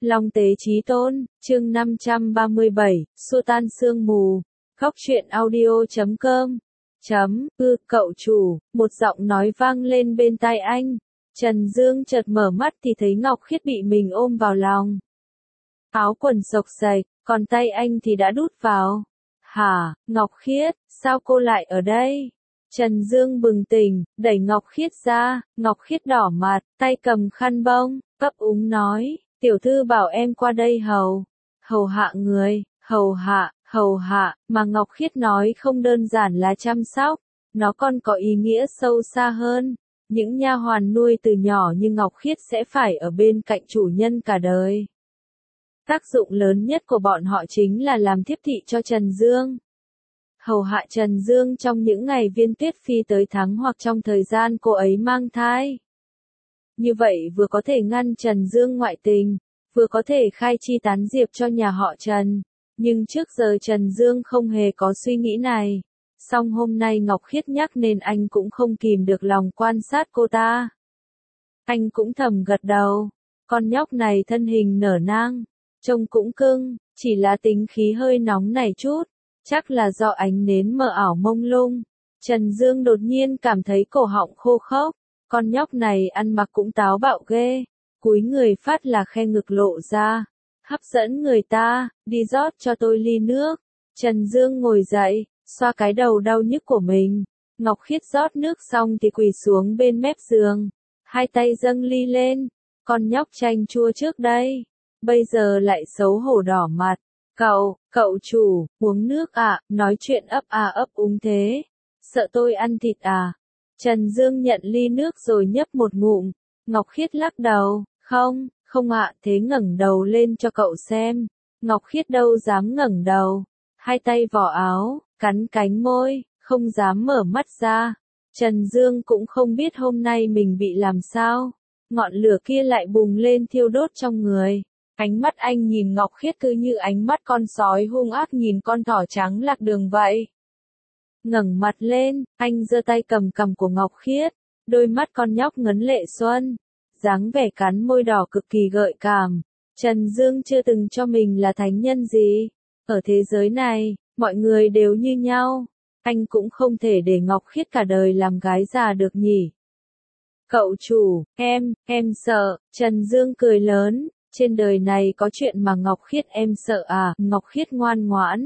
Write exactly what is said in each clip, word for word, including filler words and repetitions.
Long tế chí tôn, chương năm trăm ba mươi bảy, xua tan sương mù. Góc truyện audio chấm com. Chấm, ư, cậu chủ, một giọng nói vang lên bên tai anh. Trần Dương chợt mở mắt thì thấy Ngọc Khiết bị mình ôm vào lòng. Áo quần xộc xạch, còn tay anh thì đã đút vào. Hả, Ngọc Khiết, sao cô lại ở đây? Trần Dương bừng tỉnh, đẩy Ngọc Khiết ra, Ngọc Khiết đỏ mặt, tay cầm khăn bông, ấp úng nói, tiểu thư bảo em qua đây hầu, hầu hạ người, hầu hạ, hầu hạ, mà Ngọc Khiết nói không đơn giản là chăm sóc, nó còn có ý nghĩa sâu xa hơn. Những nha hoàn nuôi từ nhỏ như Ngọc Khiết sẽ phải ở bên cạnh chủ nhân cả đời. Tác dụng lớn nhất của bọn họ chính là làm thiếp thị cho Trần Dương. Hầu hạ Trần Dương trong những ngày Viên Tuyết Phi tới thắng hoặc trong thời gian cô ấy mang thai. Như vậy vừa có thể ngăn Trần Dương ngoại tình, vừa có thể khai chi tán diệp cho nhà họ Trần. Nhưng trước giờ Trần Dương không hề có suy nghĩ này. Song hôm nay Ngọc Khiết nhắc nên anh cũng không kìm được lòng quan sát cô ta. Anh cũng thầm gật đầu. Con nhóc này thân hình nở nang, trông cũng cưng, chỉ là tính khí hơi nóng này chút. Chắc là do ánh nến mờ ảo mông lung. Trần Dương đột nhiên cảm thấy cổ họng khô khốc. Con nhóc này ăn mặc cũng táo bạo ghê. Cúi người phát là khe ngực lộ ra. Hấp dẫn người ta, đi rót cho tôi ly nước. Trần Dương ngồi dậy, xoa cái đầu đau nhức của mình. Ngọc Khiết rót nước xong thì quỳ xuống bên mép giường. Hai tay dâng ly lên. Con nhóc chanh chua trước đây. Bây giờ lại xấu hổ đỏ mặt. Cậu, cậu chủ, uống nước à, nói chuyện ấp à ấp úng thế. Sợ tôi ăn thịt à? Trần Dương nhận ly nước rồi nhấp một ngụm. Ngọc Khiết lắc đầu, không, không ạ, thế ngẩng đầu lên cho cậu xem. Ngọc Khiết đâu dám ngẩng đầu. Hai tay vò áo, cắn cánh môi, không dám mở mắt ra. Trần Dương cũng không biết hôm nay mình bị làm sao. Ngọn lửa kia lại bùng lên thiêu đốt trong người. Ánh mắt anh nhìn Ngọc Khiết cứ như ánh mắt con sói hung ác nhìn con thỏ trắng lạc đường vậy. Ngẩng mặt lên, anh giơ tay cầm cằm của Ngọc Khiết, đôi mắt con nhóc ngấn lệ xuân, dáng vẻ cắn môi đỏ cực kỳ gợi cảm. Trần Dương chưa từng cho mình là thánh nhân gì. Ở thế giới này, mọi người đều như nhau. Anh cũng không thể để Ngọc Khiết cả đời làm gái già được nhỉ. Cậu chủ, em, em sợ, Trần Dương cười lớn. Trên đời này có chuyện mà Ngọc Khiết em sợ à? Ngọc Khiết ngoan ngoãn.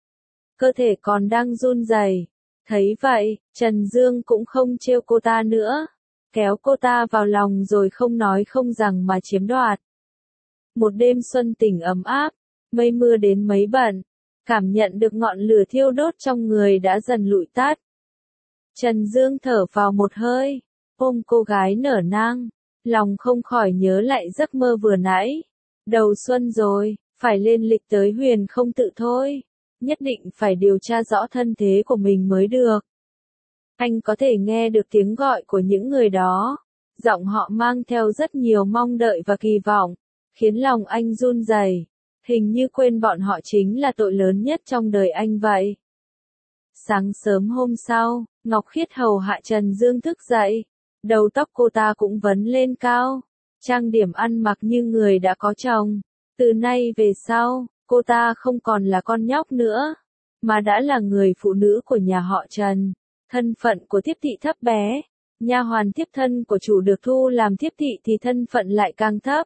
Cơ thể còn đang run rẩy. Thấy vậy, Trần Dương cũng không trêu cô ta nữa. Kéo cô ta vào lòng rồi không nói không rằng mà chiếm đoạt. Một đêm xuân tình ấm áp, mây mưa đến mấy bận. Cảm nhận được ngọn lửa thiêu đốt trong người đã dần lụi tắt. Trần Dương thở vào một hơi, ôm cô gái nở nang. Lòng không khỏi nhớ lại giấc mơ vừa nãy. Đầu xuân rồi, phải lên lịch tới Huyền không tự thôi. Nhất định phải điều tra rõ thân thế của mình mới được. Anh có thể nghe được tiếng gọi của những người đó. Giọng họ mang theo rất nhiều mong đợi và kỳ vọng, khiến lòng anh run rẩy. Hình như quên bọn họ chính là tội lớn nhất trong đời anh vậy. Sáng sớm hôm sau, Ngọc Khiết hầu hạ Trần Dương thức dậy. Đầu tóc cô ta cũng vấn lên cao, trang điểm ăn mặc như người đã có chồng. Từ nay về sau, cô ta không còn là con nhóc nữa, mà đã là người phụ nữ của nhà họ Trần. Thân phận của thiếp thị thấp bé, nha hoàn thiếp thân của chủ được thu làm thiếp thị thì thân phận lại càng thấp.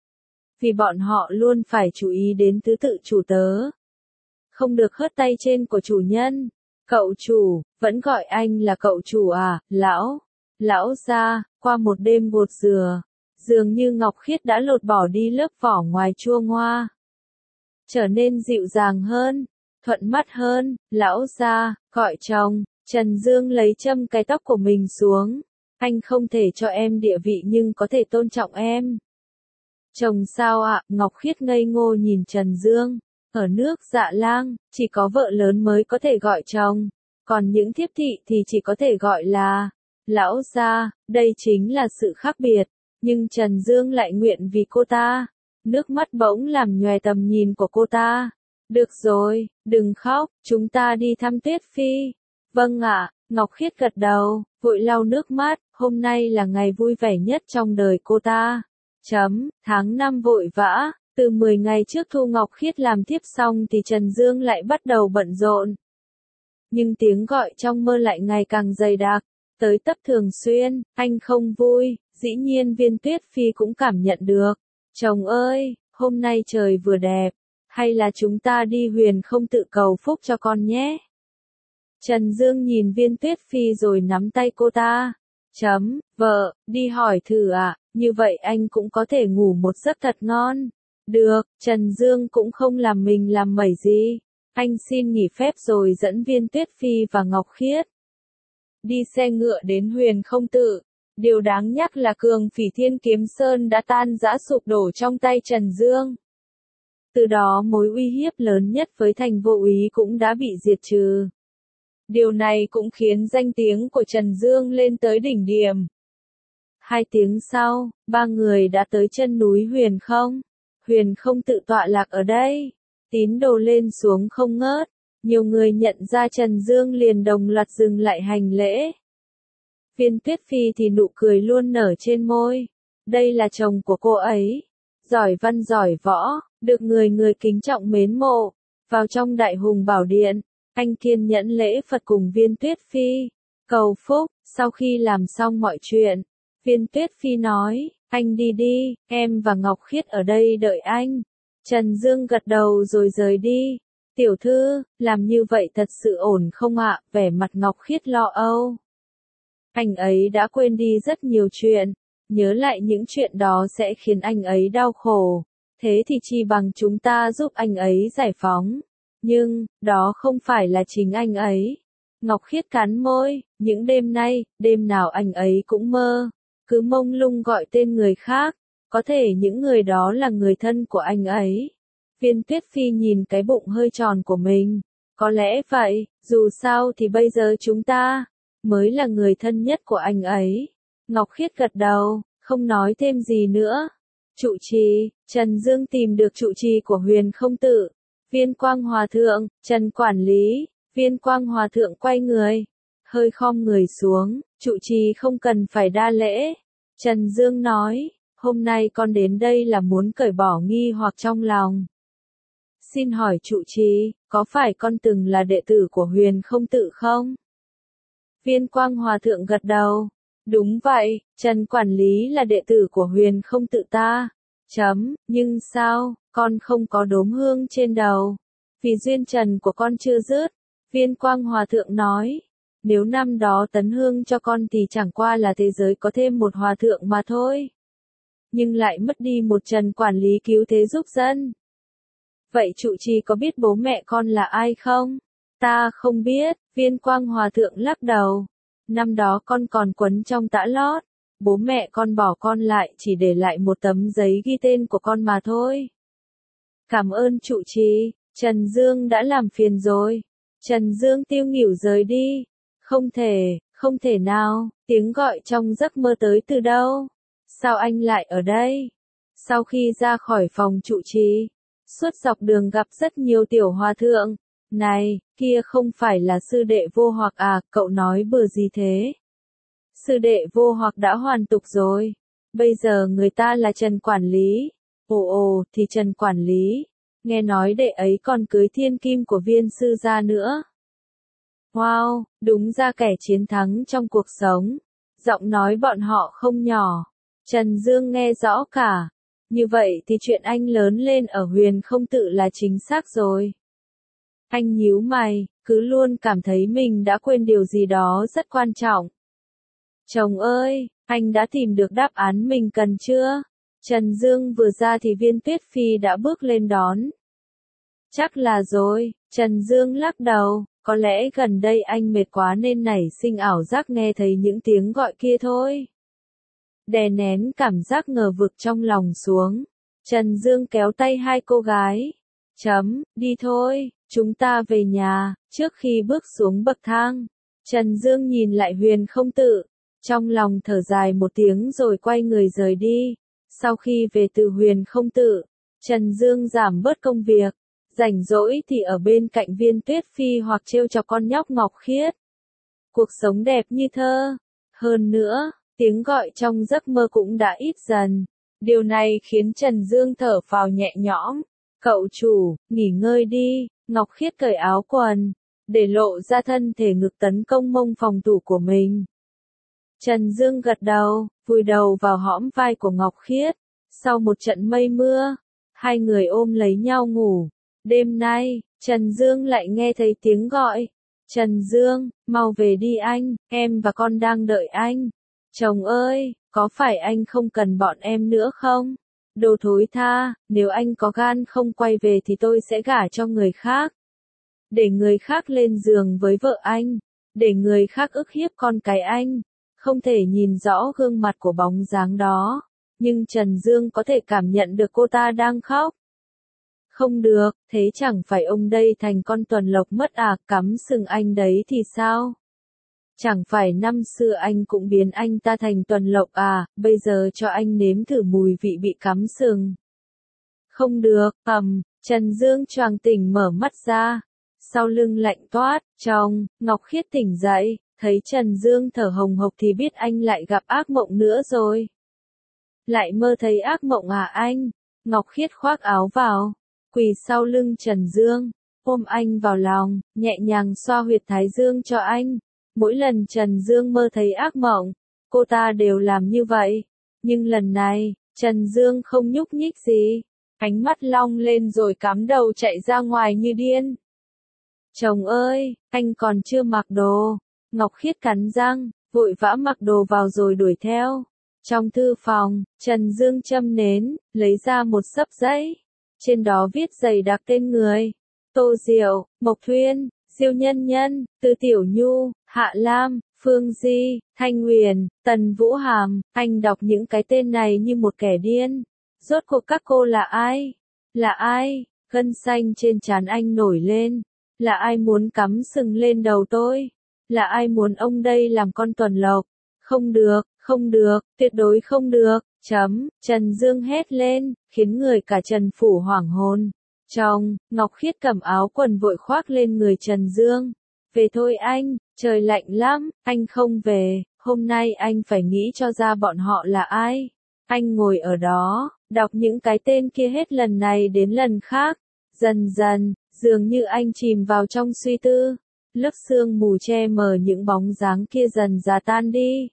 Vì bọn họ luôn phải chú ý đến thứ tự chủ tớ. Không được hớt tay trên của chủ nhân. Cậu chủ, vẫn gọi anh là cậu chủ à, lão. Lão gia, qua một đêm gột dừa, dường như Ngọc Khiết đã lột bỏ đi lớp vỏ ngoài chua ngoa. Trở nên dịu dàng hơn, thuận mắt hơn, lão gia, gọi chồng. Trần Dương lấy châm cái tóc của mình xuống. Anh không thể cho em địa vị nhưng có thể tôn trọng em. Chồng sao ạ? Ngọc Khiết ngây ngô nhìn Trần Dương. Ở nước Dạ Lang, chỉ có vợ lớn mới có thể gọi chồng. Còn những thiếp thị thì chỉ có thể gọi là lão gia. Đây chính là sự khác biệt. Nhưng Trần Dương lại nguyện vì cô ta. Nước mắt bỗng làm nhòe tầm nhìn của cô ta. Được rồi, đừng khóc, chúng ta đi thăm Tuyết Phi. Vâng ạ, Ngọc Khiết gật đầu, vội lau nước mắt. Hôm nay là ngày vui vẻ nhất trong đời cô ta. Chấm, tháng năm vội vã, Từ mười ngày trước Thu Ngọc Khiết làm thiếp xong thì Trần Dương lại bắt đầu bận rộn. Nhưng tiếng gọi trong mơ lại ngày càng dày đặc, tới tấp thường xuyên, anh không vui, dĩ nhiên Viên Tuyết Phi cũng cảm nhận được. Chồng ơi, hôm nay trời vừa đẹp, hay là chúng ta đi Huyền Không Tự cầu phúc cho con nhé. Trần Dương nhìn Viên Tuyết Phi rồi nắm tay cô ta. Chấm, vợ, đi hỏi thử ạ, à, như vậy anh cũng có thể ngủ một giấc thật ngon. Được, Trần Dương cũng không làm mình làm mẩy gì. Anh xin nghỉ phép rồi dẫn Viên Tuyết Phi và Ngọc Khiết đi xe ngựa đến Huyền Không Tự. Điều đáng nhắc là Cường Phỉ Thiên Kiếm Sơn đã tan rã sụp đổ trong tay Trần Dương. Từ đó mối uy hiếp lớn nhất với Thành Vô Úy cũng đã bị diệt trừ. Điều này cũng khiến danh tiếng của Trần Dương lên tới đỉnh điểm. Hai tiếng sau, ba người đã tới chân núi Huyền Không. Huyền Không Tự tọa lạc ở đây. Tín đồ lên xuống không ngớt. Nhiều người nhận ra Trần Dương liền đồng loạt dừng lại hành lễ. Viên Tuyết Phi thì nụ cười luôn nở trên môi. Đây là chồng của cô ấy. Giỏi văn giỏi võ, được người người kính trọng mến mộ. Vào trong Đại Hùng Bảo Điện, anh kiên nhẫn lễ Phật cùng Viên Tuyết Phi cầu phúc. Sau khi làm xong mọi chuyện, Viên Tuyết Phi nói, anh đi đi, em và Ngọc Khiết ở đây đợi anh. Trần Dương gật đầu rồi rời đi. Tiểu thư, làm như vậy thật sự ổn không ạ? Vẻ mặt Ngọc Khiết lo âu. Anh ấy đã quên đi rất nhiều chuyện, nhớ lại những chuyện đó sẽ khiến anh ấy đau khổ. Thế thì chi bằng chúng ta giúp anh ấy giải phóng. Nhưng, đó không phải là chính anh ấy. Ngọc Khiết cắn môi, những đêm nay, đêm nào anh ấy cũng mơ, cứ mông lung gọi tên người khác, có thể những người đó là người thân của anh ấy. Viên Tuyết Phi nhìn cái bụng hơi tròn của mình, có lẽ vậy, dù sao thì bây giờ chúng ta mới là người thân nhất của anh ấy. Ngọc Khiết gật đầu, không nói thêm gì nữa. Trụ trì, Trần Dương tìm được trụ trì của Huyền Không Tự. Viên Quang Hòa Thượng, Trần quản lý. Viên Quang Hòa Thượng quay người, hơi khom người xuống, trụ trì không cần phải đa lễ. Trần Dương nói, hôm nay con đến đây là muốn cởi bỏ nghi hoặc trong lòng. Xin hỏi trụ trì, có phải con từng là đệ tử của Huyền Không Tự không? Viên Quang Hòa Thượng gật đầu. Đúng vậy, Trần quản lý là đệ tử của Huyền Không Tự ta. Chấm, nhưng sao, con không có đốm hương trên đầu? Vì duyên trần của con chưa dứt. Viên Quang Hòa Thượng nói, nếu năm đó tấn hương cho con thì chẳng qua là thế giới có thêm một hòa thượng mà thôi. Nhưng lại mất đi một Trần quản lý cứu thế giúp dân. Vậy trụ trì có biết bố mẹ con là ai không? Ta không biết, Viên Quang Hòa Thượng lắc đầu. Năm đó con còn quấn trong tã lót, bố mẹ con bỏ con lại chỉ để lại một tấm giấy ghi tên của con mà thôi. Cảm ơn trụ trì, Trần Dương đã làm phiền rồi. Trần Dương tiêu nghỉu rời đi. Không thể, không thể nào, tiếng gọi trong giấc mơ tới từ đâu? Sao anh lại ở đây? Sau khi ra khỏi phòng trụ trì, suốt dọc đường gặp rất nhiều tiểu hòa thượng. Này, kia không phải là sư đệ Vô Hoặc à, cậu nói bừa gì thế? Sư đệ Vô Hoặc đã hoàn tục rồi. Bây giờ người ta là Trần quản lý. Ồ ồ, thì Trần quản lý. Nghe nói đệ ấy còn cưới thiên kim của Viên sư gia nữa. Wow, đúng ra kẻ chiến thắng trong cuộc sống. Giọng nói bọn họ không nhỏ. Trần Dương nghe rõ cả. Như vậy thì chuyện anh lớn lên ở Huyền Không Tự là chính xác rồi. Anh nhíu mày, cứ luôn cảm thấy mình đã quên điều gì đó rất quan trọng. Chồng ơi, anh đã tìm được đáp án mình cần chưa? Trần Dương vừa ra thì Viên Tuyết Phi đã bước lên đón. Chắc là rồi, Trần Dương lắc đầu, có lẽ gần đây anh mệt quá nên nảy sinh ảo giác nghe thấy những tiếng gọi kia thôi. Đè nén cảm giác ngờ vực trong lòng xuống. Trần Dương kéo tay hai cô gái. Chấm, đi thôi, chúng ta về nhà. Trước khi bước xuống bậc thang, Trần Dương nhìn lại Huyền Không Tự. Trong lòng thở dài một tiếng rồi quay người rời đi. Sau khi về từ Huyền Không Tự, Trần Dương giảm bớt công việc. Rảnh rỗi thì ở bên cạnh Viên Tuyết Phi hoặc trêu chọc con nhóc Ngọc Khiết. Cuộc sống đẹp như thơ. Hơn nữa, tiếng gọi trong giấc mơ cũng đã ít dần. Điều này khiến Trần Dương thở phào nhẹ nhõm. Cậu chủ, nghỉ ngơi đi. Ngọc Khiết cởi áo quần, để lộ ra thân thể ngực tấn công mông phòng thủ của mình. Trần Dương gật đầu, vùi đầu vào hõm vai của Ngọc Khiết. Sau một trận mây mưa, hai người ôm lấy nhau ngủ. Đêm nay, Trần Dương lại nghe thấy tiếng gọi. Trần Dương, mau về đi anh, em và con đang đợi anh. Chồng ơi, có phải anh không cần bọn em nữa không? Đồ thối tha, nếu anh có gan không quay về thì tôi sẽ gả cho người khác. Để người khác lên giường với vợ anh. Để người khác ức hiếp con cái anh. Không thể nhìn rõ gương mặt của bóng dáng đó. Nhưng Trần Dương có thể cảm nhận được cô ta đang khóc. Không được, thế chẳng phải ông đây thành con tuần lộc mất à, cắm sừng anh đấy thì sao? Chẳng phải năm xưa anh cũng biến anh ta thành tuần lộc à, bây giờ cho anh nếm thử mùi vị bị cắm sừng. Không được, ầm, Trần Dương choàng tỉnh mở mắt ra. Sau lưng lạnh toát, trong, Ngọc Khiết tỉnh dậy, thấy Trần Dương thở hồng hộc thì biết anh lại gặp ác mộng nữa rồi. Lại mơ thấy ác mộng à anh? Ngọc Khiết khoác áo vào, quỳ sau lưng Trần Dương, ôm anh vào lòng, nhẹ nhàng xoa huyệt thái dương cho anh. Mỗi lần Trần Dương mơ thấy ác mộng, cô ta đều làm như vậy. Nhưng lần này, Trần Dương không nhúc nhích gì. Ánh mắt long lên rồi cắm đầu chạy ra ngoài như điên. Chồng ơi, anh còn chưa mặc đồ. Ngọc Khiết cắn răng, vội vã mặc đồ vào rồi đuổi theo. Trong thư phòng, Trần Dương châm nến, lấy ra một xấp giấy. Trên đó viết dày đặc tên người. Tô Diệu, Mộc Thuyên, Diêu Nhân Nhân, Từ Tiểu Nhu, Hạ Lam, Phương Di, Thanh Huyền, Tần Vũ Hàm. Anh đọc những cái tên này như một kẻ điên. Rốt cuộc các cô là ai? Là ai? Gân xanh trên trán anh nổi lên. Là ai muốn cắm sừng lên đầu tôi? Là ai muốn ông đây làm con tuần lộc? Không được, không được, tuyệt đối không được. Chấm, Trần Dương hét lên, khiến người cả Trần Phủ hoảng hồn. Trong, Ngọc Khiết cầm áo quần vội khoác lên người Trần Dương. Về thôi anh, trời lạnh lắm, anh không về, hôm nay anh phải nghĩ cho ra bọn họ là ai. Anh ngồi ở đó, đọc những cái tên kia hết lần này đến lần khác. Dần dần, dường như anh chìm vào trong suy tư. Lớp sương mù che mờ những bóng dáng kia dần già tan đi.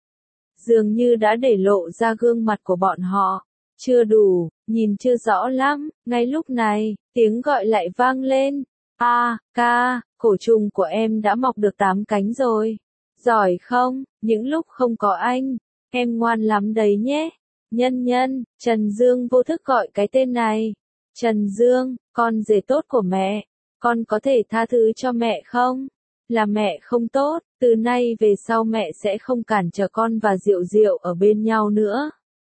Dường như đã để lộ ra gương mặt của bọn họ. Chưa đủ, nhìn chưa rõ lắm. Ngay lúc này, tiếng gọi lại vang lên. A, ca, cổ trùng của em đã mọc được tám cánh rồi. Giỏi không, những lúc không có anh, em ngoan lắm đấy nhé. Nhân Nhân, Trần Dương vô thức gọi cái tên này. Trần Dương, con rể tốt của mẹ, con có thể tha thứ cho mẹ không? Là mẹ không tốt, từ nay về sau mẹ sẽ không cản trở con và Diệu Diệu ở bên nhau nữa.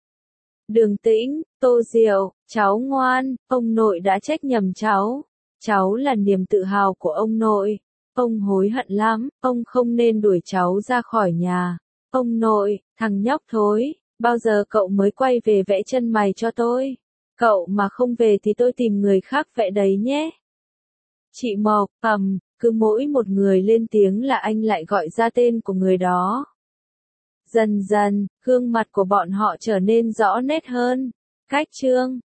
Đường Tĩnh, Tô Diệu, cháu ngoan, ông nội đã trách nhầm cháu. Cháu là niềm tự hào của ông nội. Ông hối hận lắm, ông không nên đuổi cháu ra khỏi nhà. Ông nội, thằng nhóc thối, bao giờ cậu mới quay về vẽ chân mày cho tôi? Cậu mà không về thì tôi tìm người khác vẽ đấy nhé. Chị Mộc, ầm, cứ mỗi một người lên tiếng là anh lại gọi ra tên của người đó. Dần dần, gương mặt của bọn họ trở nên rõ nét hơn. Cách chương